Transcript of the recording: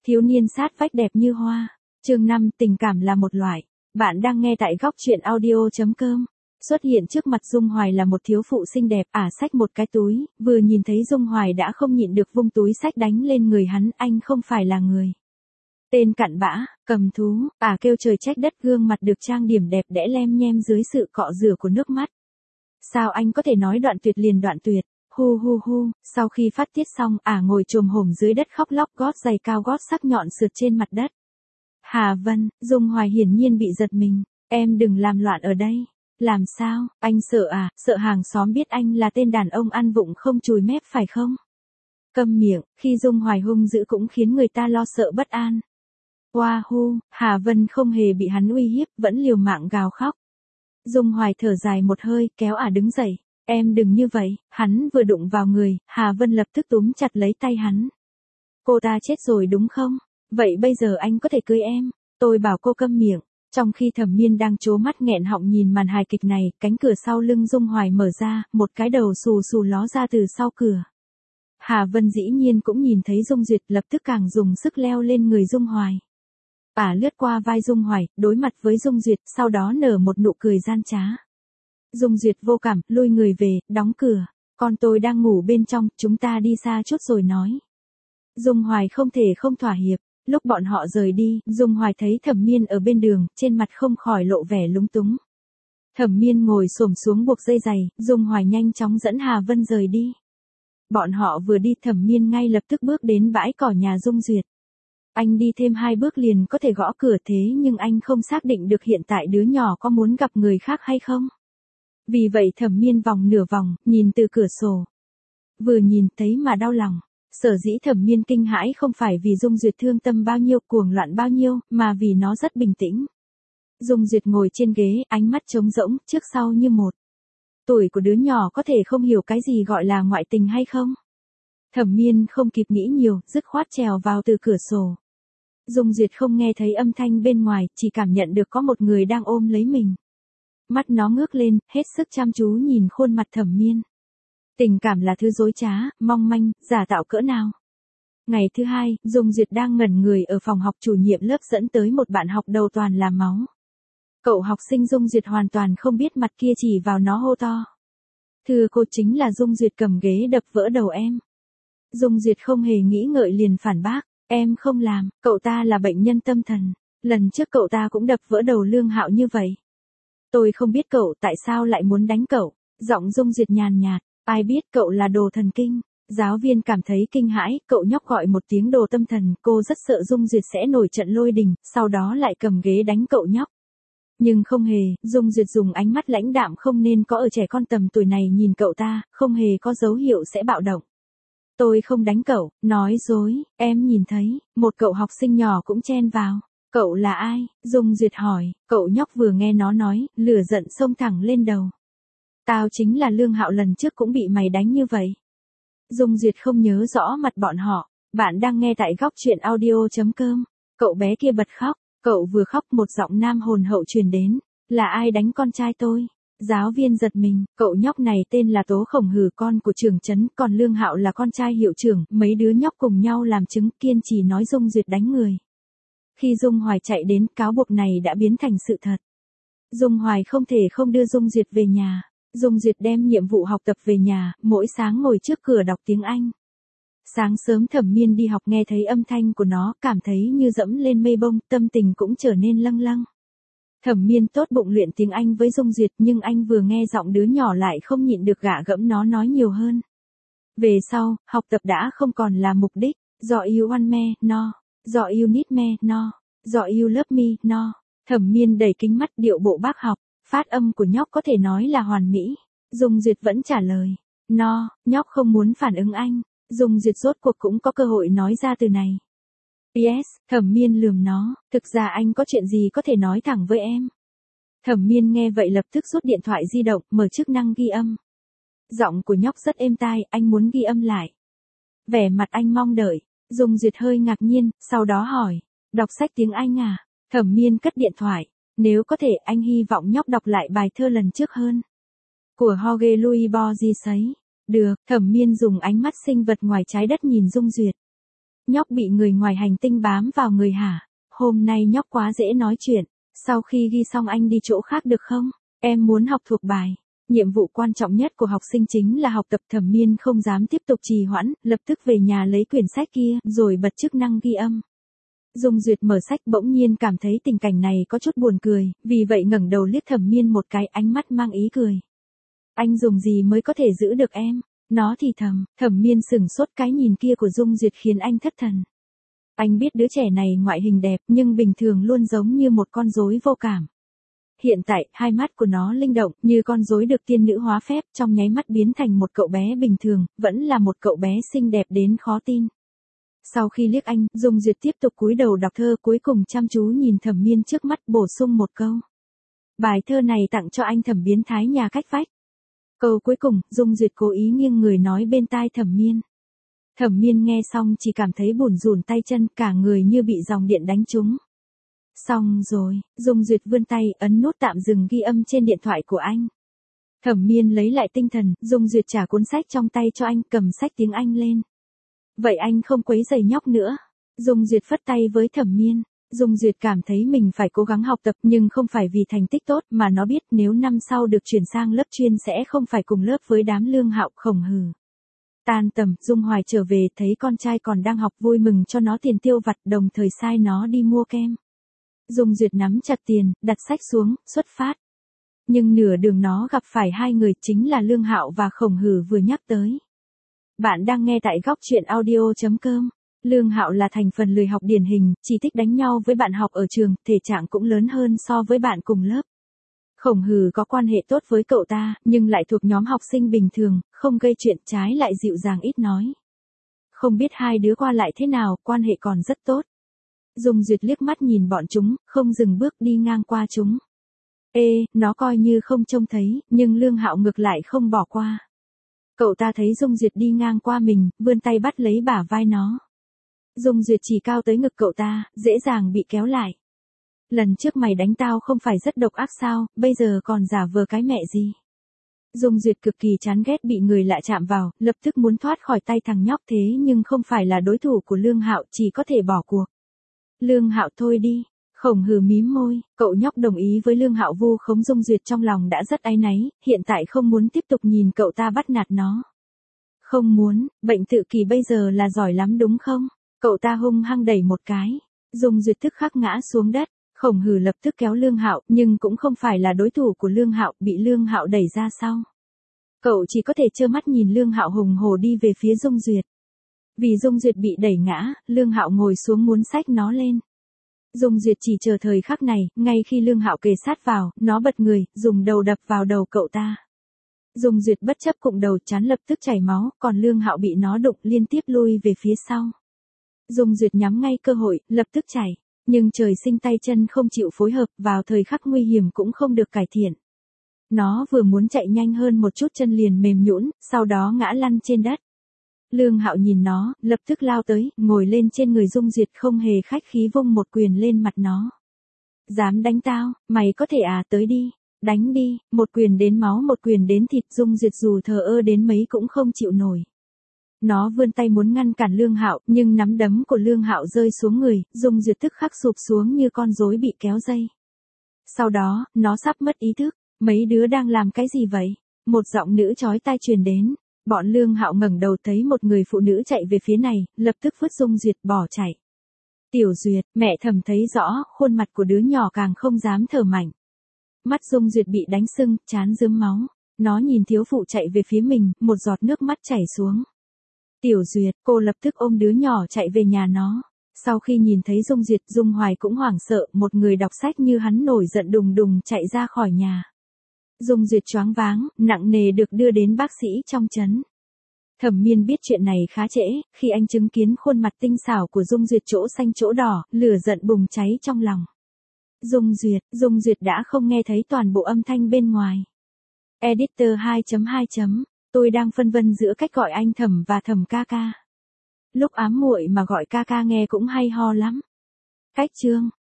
Thiếu niên sát vách đẹp như hoa. Chương 5, tình cảm là một loại. Bạn đang nghe tại góc truyện audio.com. Xuất hiện trước mặt Dung Hoài là một thiếu phụ xinh đẹp, xách một cái túi, vừa nhìn thấy Dung Hoài đã không nhịn được vung túi xách đánh lên người hắn, anh không phải là người. Tên cặn bã, cầm thú, kêu trời trách đất, gương mặt được trang điểm đẹp đẽ lem nhem dưới sự cọ rửa của nước mắt. Sao anh có thể nói đoạn tuyệt liền đoạn tuyệt? Hu hu hu, sau khi phát tiết xong, ngồi chồm hổm dưới đất khóc lóc, gót giày cao gót sắc nhọn sượt trên mặt đất. Hà Vân, Dung Hoài hiển nhiên bị giật mình, em đừng làm loạn ở đây. Làm sao, anh sợ sợ hàng xóm biết anh là tên đàn ông ăn vụng không chùi mép phải không? Câm miệng, khi Dung Hoài hung dữ cũng khiến người ta lo sợ bất an. Wahoo, Hà Vân không hề bị hắn uy hiếp, vẫn liều mạng gào khóc. Dung Hoài thở dài một hơi, kéo đứng dậy. Em đừng như vậy, hắn vừa đụng vào người, Hà Vân lập tức túm chặt lấy tay hắn. Cô ta chết rồi đúng không? Vậy bây giờ anh có thể cưới em. Tôi bảo cô câm miệng. Trong khi Thẩm Miên đang trố mắt nghẹn họng nhìn màn hài kịch này, cánh cửa sau lưng Dung Hoài mở ra, một cái đầu xù xù ló ra từ sau cửa. Hà Vân dĩ nhiên cũng nhìn thấy Dung Duyệt, lập tức càng dùng sức leo lên người Dung Hoài. Lướt qua vai Dung Hoài, đối mặt với Dung Duyệt, sau đó nở một nụ cười gian trá. Dung Duyệt vô cảm, lui người về, đóng cửa. Con tôi đang ngủ bên trong, chúng ta đi xa chút rồi nói. Dung Hoài không thể không thỏa hiệp. Lúc bọn họ rời đi, Dung Hoài thấy Thẩm Miên ở bên đường, trên mặt không khỏi lộ vẻ lúng túng. Thẩm Miên ngồi xổm xuống buộc dây giày, Dung Hoài nhanh chóng dẫn Hà Vân rời đi. Bọn họ vừa đi, Thẩm Miên ngay lập tức bước đến bãi cỏ nhà Dung Duyệt. Anh đi thêm 2 bước liền có thể gõ cửa, thế nhưng anh không xác định được hiện tại đứa nhỏ có muốn gặp người khác hay không. Vì vậy Thẩm Miên vòng nửa vòng, nhìn từ cửa sổ. Vừa nhìn thấy mà đau lòng. Sở dĩ Thẩm Miên kinh hãi không phải vì Dung Duyệt thương tâm bao nhiêu, cuồng loạn bao nhiêu, mà vì nó rất bình tĩnh. Dung Duyệt ngồi trên ghế, ánh mắt trống rỗng, trước sau như một. Tuổi của đứa nhỏ có thể không hiểu cái gì gọi là ngoại tình hay không? Thẩm Miên không kịp nghĩ nhiều, dứt khoát trèo vào từ cửa sổ. Dung Duyệt không nghe thấy âm thanh bên ngoài, chỉ cảm nhận được có một người đang ôm lấy mình. Mắt nó ngước lên, hết sức chăm chú nhìn khuôn mặt Thẩm Miên. Tình cảm là thứ dối trá, mong manh, giả tạo cỡ nào. Ngày thứ 2, Dung Duyệt đang ngẩn người ở phòng học, chủ nhiệm lớp dẫn tới một bạn học đầu toàn là máu. Cậu học sinh Dung Duyệt hoàn toàn không biết mặt kia chỉ vào nó hô to. Thưa cô, chính là Dung Duyệt cầm ghế đập vỡ đầu em. Dung Duyệt không hề nghĩ ngợi liền phản bác, em không làm, cậu ta là bệnh nhân tâm thần. Lần trước cậu ta cũng đập vỡ đầu Lương Hạo như vậy. Tôi không biết cậu tại sao lại muốn đánh cậu. Giọng Dung Duyệt nhàn nhạt. Ai biết cậu là đồ thần kinh. Giáo viên cảm thấy kinh hãi, cậu nhóc gọi một tiếng đồ tâm thần, cô rất sợ Dung Duyệt sẽ nổi trận lôi đình, sau đó lại cầm ghế đánh cậu nhóc. Nhưng không hề, Dung Duyệt dùng ánh mắt lãnh đạm không nên có ở trẻ con tầm tuổi này nhìn cậu ta, không hề có dấu hiệu sẽ bạo động. Tôi không đánh cậu, nói dối, em nhìn thấy, một cậu học sinh nhỏ cũng chen vào. Cậu là ai? Dung Duyệt hỏi, cậu nhóc vừa nghe nó nói, lửa giận xông thẳng lên đầu. Tao chính là Lương Hạo, lần trước cũng bị mày đánh như vậy. Dung Duyệt không nhớ rõ mặt bọn họ. Bạn đang nghe tại góc truyện audio.com. Cậu bé kia bật khóc. Cậu vừa khóc một giọng nam hồn hậu truyền đến. Là ai đánh con trai tôi? Giáo viên giật mình. Cậu nhóc này tên là Tố Khổng Hử, con của trưởng trấn, còn Lương Hạo là con trai hiệu trưởng. Mấy đứa nhóc cùng nhau làm chứng, kiên trì nói Dung Duyệt đánh người. Khi Dung Hoài chạy đến, cáo buộc này đã biến thành sự thật. Dung Hoài không thể không đưa Dung Duyệt về nhà. Dung Duyệt đem nhiệm vụ học tập về nhà, mỗi sáng ngồi trước cửa đọc tiếng Anh. Sáng sớm Thẩm Miên đi học nghe thấy âm thanh của nó, cảm thấy như dẫm lên mây bông, tâm tình cũng trở nên lâng lâng. Thẩm Miên tốt bụng luyện tiếng Anh với Dung Duyệt, nhưng anh vừa nghe giọng đứa nhỏ lại không nhịn được gạ gẫm nó nói nhiều hơn. Về sau, học tập đã không còn là mục đích. Do you want me, no. Do you need me, no. Do you love me, no. Thẩm Miên đẩy kính mắt, điệu bộ bác học. Phát âm của nhóc có thể nói là hoàn mỹ. Dung Duyệt vẫn trả lời. No, nhóc không muốn phản ứng anh. Dung Duyệt rốt cuộc cũng có cơ hội nói ra từ này. Yes, Thẩm Miên lườm nó. Thực ra anh có chuyện gì có thể nói thẳng với em. Thẩm Miên nghe vậy lập tức rút điện thoại di động, mở chức năng ghi âm. Giọng của nhóc rất êm tai, anh muốn ghi âm lại. Vẻ mặt anh mong đợi. Dung Duyệt hơi ngạc nhiên, sau đó hỏi. Đọc sách tiếng Anh à? Thẩm Miên cất điện thoại. Nếu có thể, anh hy vọng nhóc đọc lại bài thơ lần trước hơn. Của Jorge Luis Borges ấy. Được, Thẩm Miên dùng ánh mắt sinh vật ngoài trái đất nhìn Dung Duyệt. Nhóc bị người ngoài hành tinh bám vào người hả? Hôm nay nhóc quá dễ nói chuyện. Sau khi ghi xong anh đi chỗ khác được không? Em muốn học thuộc bài. Nhiệm vụ quan trọng nhất của học sinh chính là học tập. Thẩm Miên không dám tiếp tục trì hoãn, lập tức về nhà lấy quyển sách kia, rồi bật chức năng ghi âm. Dung Duyệt mở sách bỗng nhiên cảm thấy tình cảnh này có chút buồn cười, vì vậy ngẩng đầu liếc Thẩm Miên một cái, ánh mắt mang ý cười. Anh dùng gì mới có thể giữ được em? Nó thì thầm. Thẩm Miên sửng sốt, cái nhìn kia của Dung Duyệt khiến anh thất thần. Anh biết đứa trẻ này ngoại hình đẹp nhưng bình thường luôn giống như một con rối vô cảm. Hiện tại, hai mắt của nó linh động như con rối được tiên nữ hóa phép, trong nháy mắt biến thành một cậu bé bình thường, vẫn là một cậu bé xinh đẹp đến khó tin. Sau khi liếc anh, Dung Duyệt tiếp tục cúi đầu đọc thơ, cuối cùng chăm chú nhìn Thẩm Miên trước mắt, bổ sung một câu. Bài thơ này tặng cho anh Thẩm biến thái nhà cách vách. Câu cuối cùng, Dung Duyệt cố ý nghiêng người nói bên tai Thẩm Miên. Thẩm Miên nghe xong chỉ cảm thấy bủn rủn tay chân, cả người như bị dòng điện đánh trúng. Xong rồi, Dung Duyệt vươn tay, ấn nút tạm dừng ghi âm trên điện thoại của anh. Thẩm Miên lấy lại tinh thần, Dung Duyệt trả cuốn sách trong tay cho anh, cầm sách tiếng Anh lên. Vậy anh không quấy rầy nhóc nữa. Dung Duyệt phất tay với Thẩm Miên. Dung Duyệt cảm thấy mình phải cố gắng học tập nhưng không phải vì thành tích tốt mà nó biết nếu năm sau được chuyển sang lớp chuyên sẽ không phải cùng lớp với đám Lương Hạo, Khổng Hừ. Tan tầm, Dung Hoài trở về thấy con trai còn đang học, vui mừng cho nó tiền tiêu vặt, đồng thời sai nó đi mua kem. Dung Duyệt nắm chặt tiền, đặt sách xuống, xuất phát. Nhưng nửa đường nó gặp phải hai người, chính là Lương Hạo và Khổng Hừ vừa nhắc tới. Bạn đang nghe tại góc truyện audio.com. Lương Hạo là thành phần lười học điển hình, chỉ thích đánh nhau với bạn học ở trường, thể trạng cũng lớn hơn so với bạn cùng lớp. Khổng Hừ có quan hệ tốt với cậu ta, nhưng lại thuộc nhóm học sinh bình thường, không gây chuyện, trái lại dịu dàng ít nói. Không biết hai đứa qua lại thế nào, quan hệ còn rất tốt. Dung Duyệt liếc mắt nhìn bọn chúng, không dừng bước đi ngang qua chúng. Nó coi như không trông thấy, nhưng Lương Hạo ngược lại không bỏ qua. Cậu ta thấy Dung Duyệt đi ngang qua mình, vươn tay bắt lấy bả vai nó. Dung Duyệt chỉ cao tới ngực cậu ta, dễ dàng bị kéo lại. Lần trước mày đánh tao không phải rất độc ác sao, bây giờ còn giả vờ cái mẹ gì. Dung Duyệt cực kỳ chán ghét bị người lạ chạm vào, lập tức muốn thoát khỏi tay thằng nhóc thế nhưng không phải là đối thủ của Lương Hạo, chỉ có thể bỏ cuộc. Lương Hạo thôi đi. Khổng Hừ mím môi, cậu nhóc đồng ý với Lương Hạo vu khống Dung Duyệt trong lòng đã rất áy náy, hiện tại không muốn tiếp tục nhìn cậu ta bắt nạt nó. Không muốn, bệnh tự kỷ bây giờ là giỏi lắm đúng không? Cậu ta hung hăng đẩy một cái. Dung Duyệt tức khắc ngã xuống đất. Khổng Hừ lập tức kéo Lương Hạo, nhưng cũng không phải là đối thủ của Lương Hạo, bị Lương Hạo đẩy ra sau. Cậu chỉ có thể trơ mắt nhìn Lương Hạo hùng hổ đi về phía Dung Duyệt. Vì Dung Duyệt bị đẩy ngã, Lương Hạo ngồi xuống muốn xách nó lên. Dung Duyệt chỉ chờ thời khắc này, ngay khi Lương Hạo kề sát vào, nó bật người, dùng đầu đập vào đầu cậu ta. Dung Duyệt bất chấp cụng đầu, trán lập tức chảy máu, còn Lương Hạo bị nó đụng liên tiếp lui về phía sau. Dung Duyệt nhắm ngay cơ hội, lập tức chạy. Nhưng trời sinh tay chân không chịu phối hợp, vào thời khắc nguy hiểm cũng không được cải thiện. Nó vừa muốn chạy nhanh hơn một chút chân liền mềm nhũn, sau đó ngã lăn trên đất. Lương Hạo nhìn nó, lập tức lao tới, ngồi lên trên người Dung Duyệt không hề khách khí vung một quyền lên mặt nó. Dám đánh tao, mày có thể à, tới đi, đánh đi, một quyền đến máu một quyền đến thịt. Dung Duyệt dù thờ ơ đến mấy cũng không chịu nổi. Nó vươn tay muốn ngăn cản Lương Hạo, nhưng nắm đấm của Lương Hạo rơi xuống người, Dung Duyệt tức khắc sụp xuống như con rối bị kéo dây. Sau đó, nó sắp mất ý thức. Mấy đứa đang làm cái gì vậy? Một giọng nữ chói tai truyền đến. Bọn Lương Hạo ngẩng đầu thấy một người phụ nữ chạy về phía này, lập tức vứt Dung Duyệt bỏ chạy. Tiểu Duyệt, mẹ Thẩm thấy rõ, khuôn mặt của đứa nhỏ càng không dám thở mạnh. Mắt Dung Duyệt bị đánh sưng, trán rớm máu. Nó nhìn thiếu phụ chạy về phía mình, một giọt nước mắt chảy xuống. Tiểu Duyệt, cô lập tức ôm đứa nhỏ chạy về nhà nó. Sau khi nhìn thấy Dung Duyệt, Dung Hoài cũng hoảng sợ, một người đọc sách như hắn nổi giận đùng đùng chạy ra khỏi nhà. Dung Duyệt choáng váng, nặng nề được đưa đến bác sĩ trong trấn. Thẩm Miên biết chuyện này khá trễ, khi anh chứng kiến khuôn mặt tinh xảo của Dung Duyệt chỗ xanh chỗ đỏ, lửa giận bùng cháy trong lòng. Dung Duyệt đã không nghe thấy toàn bộ âm thanh bên ngoài. Editor 2.2. Tôi đang phân vân giữa cách gọi anh Thẩm và Thẩm ca ca. Lúc ám muội mà gọi ca ca nghe cũng hay ho lắm. Cách chương